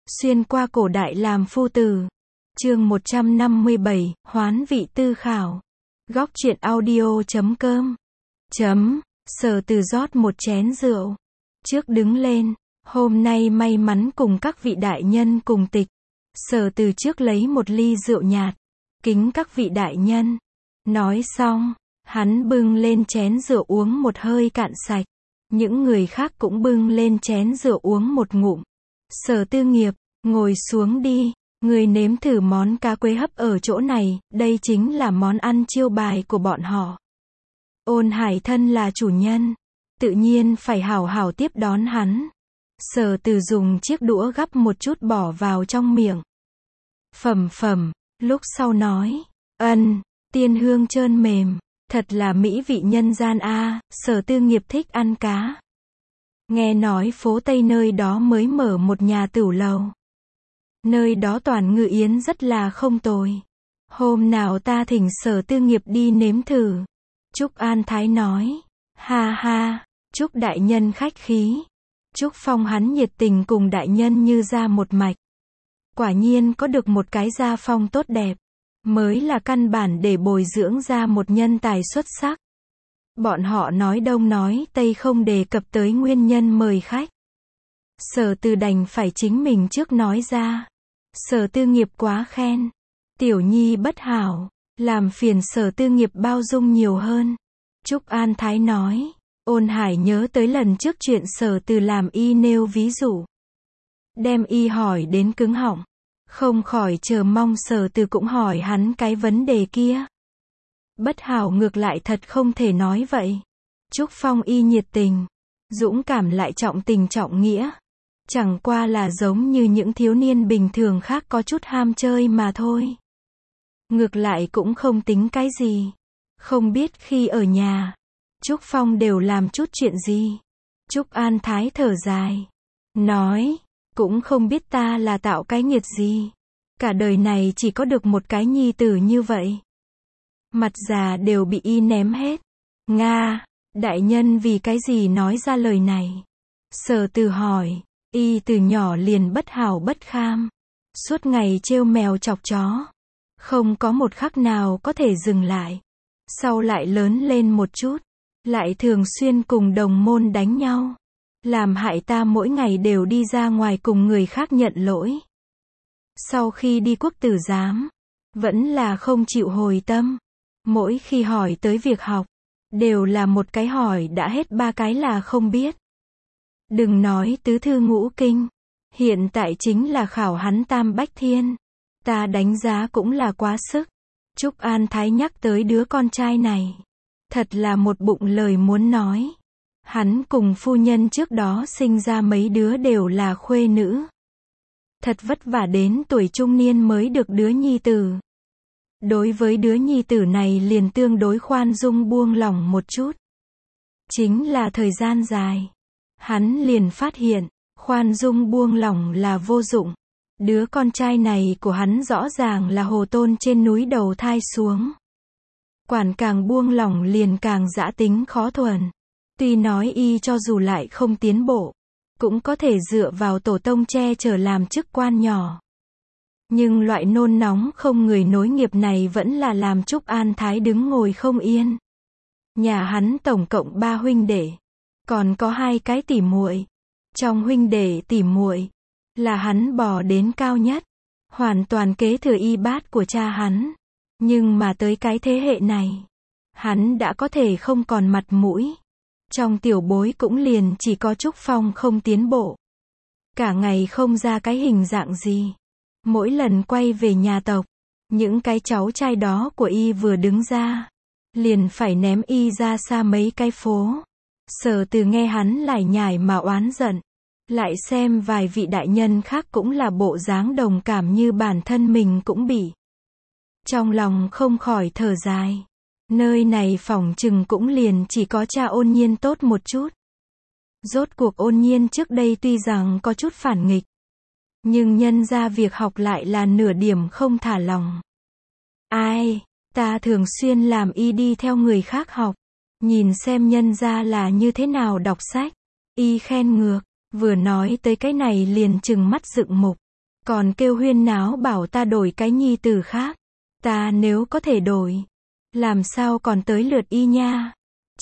Xuyên qua cổ đại làm phu tử. Chương 157, hoán vị tư khảo. Góc truyện audio.com. Sở Từ rót một chén rượu. Trước đứng lên, hôm nay may mắn cùng các vị đại nhân cùng tịch. Sở Từ trước lấy một ly rượu nhạt, kính các vị đại nhân. Nói xong, hắn bưng lên chén rượu uống một hơi cạn sạch. Những người khác cũng bưng lên chén rượu uống một ngụm. Sở Tư Nghiệp, ngồi xuống đi, người nếm thử món cá quế hấp ở chỗ này, đây chính là món ăn chiêu bài của bọn họ. Ôn Hải thân là chủ nhân, tự nhiên phải hảo hảo tiếp đón hắn. Sở Từ dùng chiếc đũa gắp một chút bỏ vào trong miệng. Lúc sau nói, tiên hương trơn mềm, thật là mỹ vị nhân gian a. Sở Tư Nghiệp thích ăn cá. Nghe nói phố Tây nơi đó mới mở một nhà tửu lầu. Nơi đó toàn ngự yến rất là không tồi. Hôm nào ta thỉnh Sở Tư Nghiệp đi nếm thử. Trúc An Thái nói, ha ha, Trúc đại nhân khách khí. Trúc Phong hắn nhiệt tình cùng đại nhân như ra một mạch. Quả nhiên có được một cái gia phong tốt đẹp, mới là căn bản để bồi dưỡng ra một nhân tài xuất sắc. Bọn họ nói đông nói tây không đề cập tới nguyên nhân mời khách. Sở Từ đành phải chính mình trước nói ra. Sở Tư Nghiệp quá khen. Tiểu nhi bất hảo, làm phiền Sở Tư Nghiệp bao dung nhiều hơn. Trúc An Thái nói. Ôn Hải nhớ tới lần trước chuyện Sở Từ làm y nêu ví dụ, đem y hỏi đến cứng họng, không khỏi chờ mong Sở Từ cũng hỏi hắn cái vấn đề kia. Bất hảo ngược lại thật không thể nói vậy. Trúc Phong y nhiệt tình, dũng cảm lại trọng tình trọng nghĩa. Chẳng qua là giống như những thiếu niên bình thường khác có chút ham chơi mà thôi. Ngược lại cũng không tính cái gì. Không biết khi ở nhà, Trúc Phong đều làm chút chuyện gì. Trúc An Thái thở dài, nói, cũng không biết ta là tạo cái nghiệt gì. Cả đời này chỉ có được một cái nhi tử như vậy. Mặt già đều bị y ném hết. Nga, đại nhân vì cái gì nói ra lời này? Sở Từ hỏi, y từ nhỏ liền bất hảo bất kham. Suốt ngày trêu mèo chọc chó. Không có một khắc nào có thể dừng lại. Sau lại lớn lên một chút, lại thường xuyên cùng đồng môn đánh nhau. Làm hại ta mỗi ngày đều đi ra ngoài cùng người khác nhận lỗi. Sau khi đi quốc tử giám, vẫn là không chịu hồi tâm. Mỗi khi hỏi tới việc học, đều là một cái hỏi đã hết ba cái là không biết. Đừng nói tứ thư ngũ kinh, hiện tại chính là khảo hắn tam bách thiên. Ta đánh giá cũng là quá sức. Trúc An Thái nhắc tới đứa con trai này, thật là một bụng lời muốn nói. Hắn cùng phu nhân trước đó sinh ra mấy đứa đều là khuê nữ. Thật vất vả đến tuổi trung niên mới được đứa nhi tử. Đối với đứa nhi tử này liền tương đối khoan dung buông lỏng một chút. Chính là thời gian dài, hắn liền phát hiện, khoan dung buông lỏng là vô dụng. Đứa con trai này của hắn rõ ràng là hồ tôn trên núi đầu thai xuống. Quản càng buông lỏng liền càng dã tính khó thuần. Tuy nói y cho dù lại không tiến bộ, cũng có thể dựa vào tổ tông che chở làm chức quan nhỏ. Nhưng loại nôn nóng không người nối nghiệp này vẫn là làm Trúc An Thái đứng ngồi không yên. Nhà hắn tổng cộng 3 huynh đệ, còn có 2 cái tỉ muội. Trong huynh đệ tỉ muội, là hắn bò đến cao nhất, hoàn toàn kế thừa y bát của cha hắn. Nhưng mà tới cái thế hệ này, hắn đã có thể không còn mặt mũi. Trong tiểu bối cũng liền chỉ có Trúc Phong không tiến bộ. Cả ngày không ra cái hình dạng gì. Mỗi lần quay về nhà tộc, những cái cháu trai đó của y vừa đứng ra, liền phải ném y ra xa mấy cái phố. Sở Từ nghe hắn lải nhải mà oán giận. Lại xem vài vị đại nhân khác cũng là bộ dáng đồng cảm như bản thân mình cũng bị. Trong lòng không khỏi thở dài. Nơi này phỏng chừng cũng liền chỉ có cha Ôn Nhiên tốt một chút. Rốt cuộc Ôn Nhiên trước đây tuy rằng có chút phản nghịch, nhưng nhân ra việc học lại là nửa điểm không thả lòng. Ai, ta thường xuyên làm y đi theo người khác học, nhìn xem nhân ra là như thế nào đọc sách. Y khen ngược, vừa nói tới cái này liền trừng mắt dựng mục. Còn kêu huyên náo bảo ta đổi cái nhi tử khác. Ta nếu có thể đổi, làm sao còn tới lượt y nha.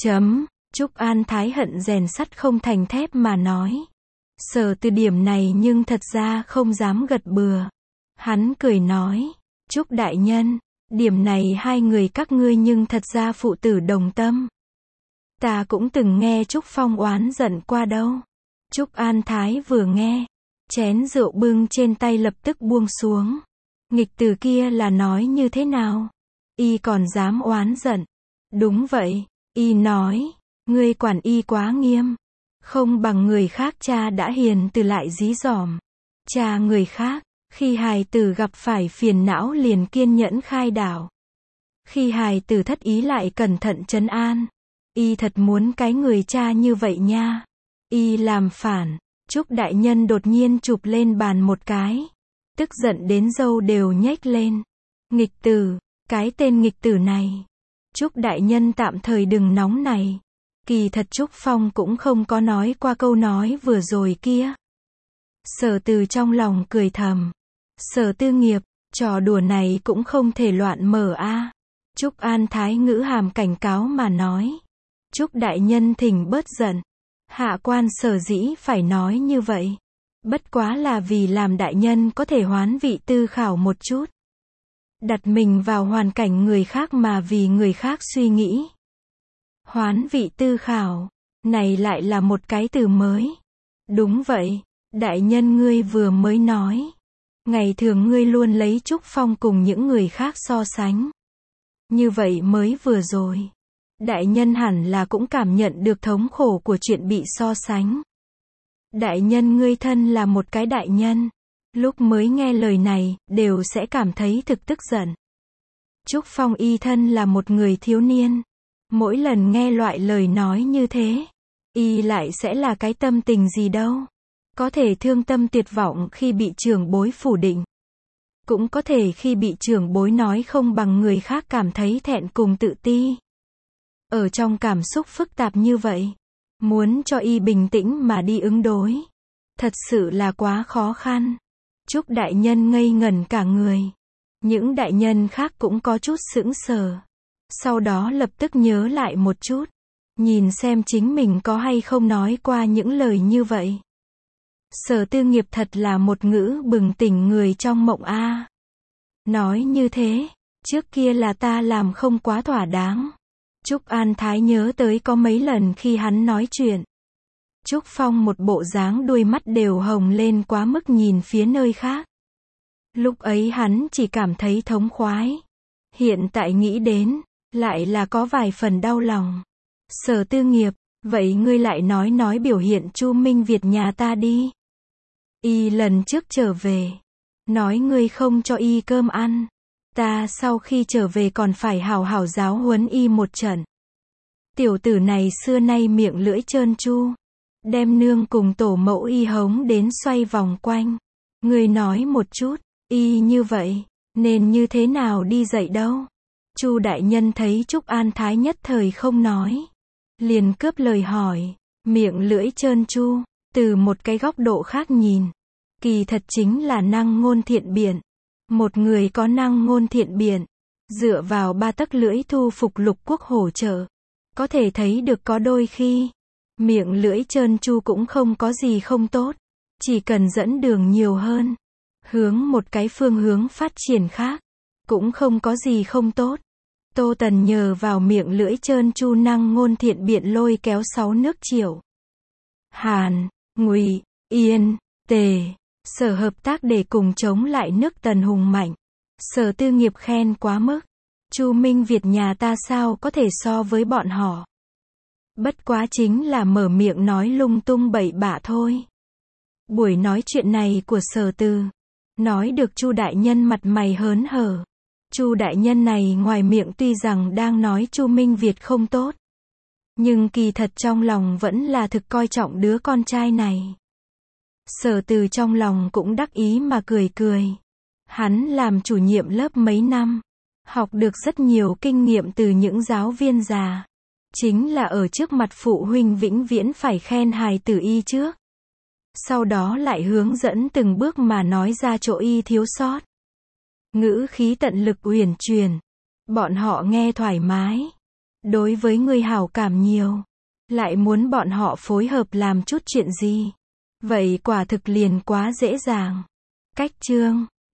Trúc An Thái hận rèn sắt không thành thép mà nói. Sở Từ điểm này nhưng thật ra không dám gật bừa. Hắn cười nói, Trúc đại nhân, điểm này hai người các ngươi nhưng thật ra phụ tử đồng tâm. Ta cũng từng nghe Trúc Phong oán giận qua đâu. Trúc An Thái vừa nghe, chén rượu bưng trên tay lập tức buông xuống. Nghịch tử kia là nói như thế nào? Y còn dám oán giận. Đúng vậy, y nói, ngươi quản y quá nghiêm. Không bằng người khác cha đã hiền từ lại dí dỏm. Cha người khác, khi hài tử gặp phải phiền não liền kiên nhẫn khai đảo. Khi hài tử thất ý lại cẩn thận trấn an. Y thật muốn cái người cha như vậy nha. Y làm phản. Trúc đại nhân đột nhiên chụp lên bàn một cái. Tức giận đến râu đều nhếch lên. Nghịch tử, cái tên nghịch tử này. Trúc đại nhân tạm thời đừng nóng này. Kỳ thật Trúc Phong cũng không có nói qua câu nói vừa rồi kia. Sở Từ trong lòng cười thầm. Sở Tư nghiệp, trò đùa này cũng không thể loạn mở a. Trúc An Thái ngữ hàm cảnh cáo mà nói. Trúc đại nhân thỉnh bớt giận. Hạ quan sở dĩ phải nói như vậy. Bất quá là vì làm đại nhân có thể hoán vị tư khảo một chút. Đặt mình vào hoàn cảnh người khác mà vì người khác suy nghĩ. Hoán vị tư khảo, này lại là một cái từ mới. Đúng vậy, đại nhân ngươi vừa mới nói. Ngày thường ngươi luôn lấy Trúc Phong cùng những người khác so sánh. Như vậy mới vừa rồi. Đại nhân hẳn là cũng cảm nhận được thống khổ của chuyện bị so sánh. Đại nhân ngươi thân là một cái đại nhân. Lúc mới nghe lời này, đều sẽ cảm thấy thực tức giận. Trúc Phong y thân là một người thiếu niên. Mỗi lần nghe loại lời nói như thế, y lại sẽ là cái tâm tình gì đâu. Có thể thương tâm tuyệt vọng khi bị trưởng bối phủ định. Cũng có thể khi bị trưởng bối nói không bằng người khác cảm thấy thẹn cùng tự ti. Ở trong cảm xúc phức tạp như vậy, muốn cho y bình tĩnh mà đi ứng đối, thật sự là quá khó khăn. Trúc đại nhân ngây ngẩn cả người. Những đại nhân khác cũng có chút sững sờ. Sau đó lập tức nhớ lại một chút. Nhìn xem chính mình có hay không nói qua những lời như vậy. Sở Tư nghiệp thật là một ngữ bừng tỉnh người trong mộng a. Nói như thế, trước kia là ta làm không quá thỏa đáng. Trúc An Thái nhớ tới có mấy lần khi hắn nói chuyện. Trúc Phong một bộ dáng đuôi mắt đều hồng lên quá mức nhìn phía nơi khác. Lúc ấy hắn chỉ cảm thấy thống khoái. Hiện tại nghĩ đến, lại là có vài phần đau lòng. Sở Tư nghiệp, vậy ngươi lại nói biểu hiện Chu Minh Việt nhà ta đi. Y lần trước trở về, nói ngươi không cho y cơm ăn. Ta sau khi trở về còn phải hảo hảo giáo huấn y một trận. Tiểu tử này xưa nay miệng lưỡi trơn tru. Đem nương cùng tổ mẫu y hống đến xoay vòng quanh. Ngươi nói một chút, y như vậy, nên như thế nào đi dậy đâu. Chu đại nhân thấy Trúc An Thái nhất thời không nói. Liền cướp lời hỏi, miệng lưỡi trơn tru, từ một cái góc độ khác nhìn. Kỳ thật chính là năng ngôn thiện biện. Một người có năng ngôn thiện biện, dựa vào ba tấc lưỡi thu phục lục quốc hỗ trợ. Có thể thấy được có đôi khi, miệng lưỡi trơn tru cũng không có gì không tốt. Chỉ cần dẫn đường nhiều hơn, hướng một cái phương hướng phát triển khác, cũng không có gì không tốt. Tô Tần nhờ vào miệng lưỡi trơn tru năng ngôn thiện biện lôi kéo 6 nước Triệu, Hàn, Ngụy, Yên, Tề, Sở hợp tác để cùng chống lại nước Tần hùng mạnh. Sở Tư nghiệp khen quá mức. Chu Minh Việt nhà ta sao có thể so với bọn họ. Bất quá chính là mở miệng nói lung tung bậy bạ thôi. Buổi nói chuyện này của Sở Từ, nói được Chu đại nhân mặt mày hớn hở. Chu đại nhân này ngoài miệng tuy rằng đang nói Chu Minh Việt không tốt, nhưng kỳ thật trong lòng vẫn là thực coi trọng đứa con trai này. Sở Từ trong lòng cũng đắc ý mà cười cười. Hắn làm chủ nhiệm lớp mấy năm, học được rất nhiều kinh nghiệm từ những giáo viên già. Chính là ở trước mặt phụ huynh vĩnh viễn phải khen hài tử y trước. sau đó lại hướng dẫn từng bước mà nói ra chỗ y thiếu sót. Ngữ khí tận lực uyển chuyển. Bọn họ nghe thoải mái. Đối với người hảo cảm nhiều. Lại muốn bọn họ phối hợp làm chút chuyện gì. Vậy quả thực liền quá dễ dàng. Cách chương